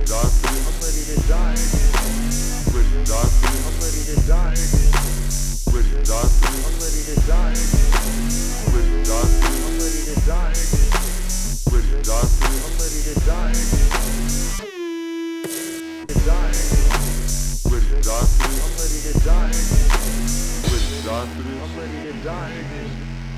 die for this. I'm ready to die again. Ready to die for this. I'm ready to die again. Ready to die for this. I'm ready to die again. Ready to die for this. I'm ready to die again. Ready to die for this. I'm ready to die again. Ready to die for this. I'm ready to die again. Ready to die for this. I'm ready to die again.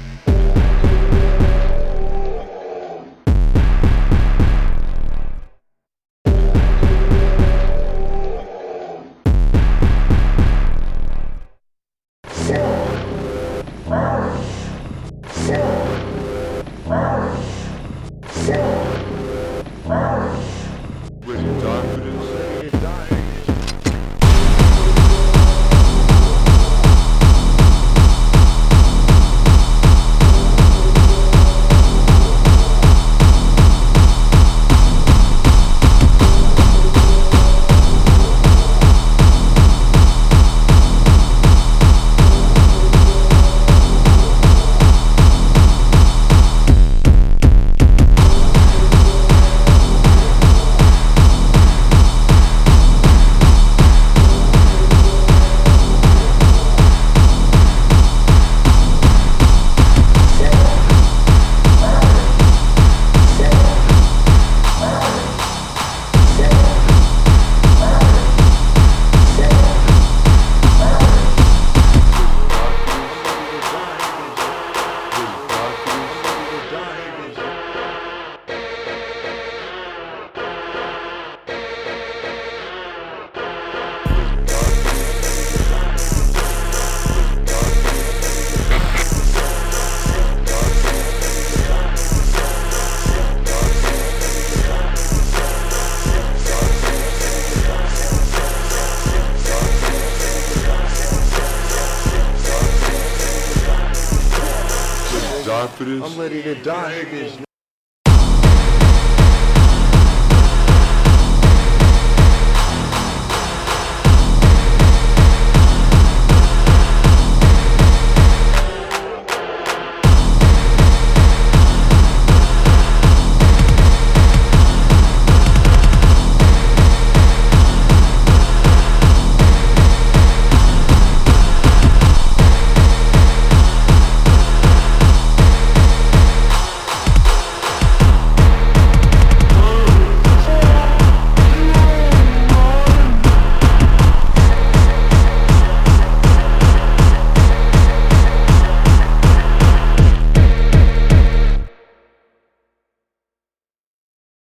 Ready to die for this. Ready to die again. Die for this. I'm ready to die again.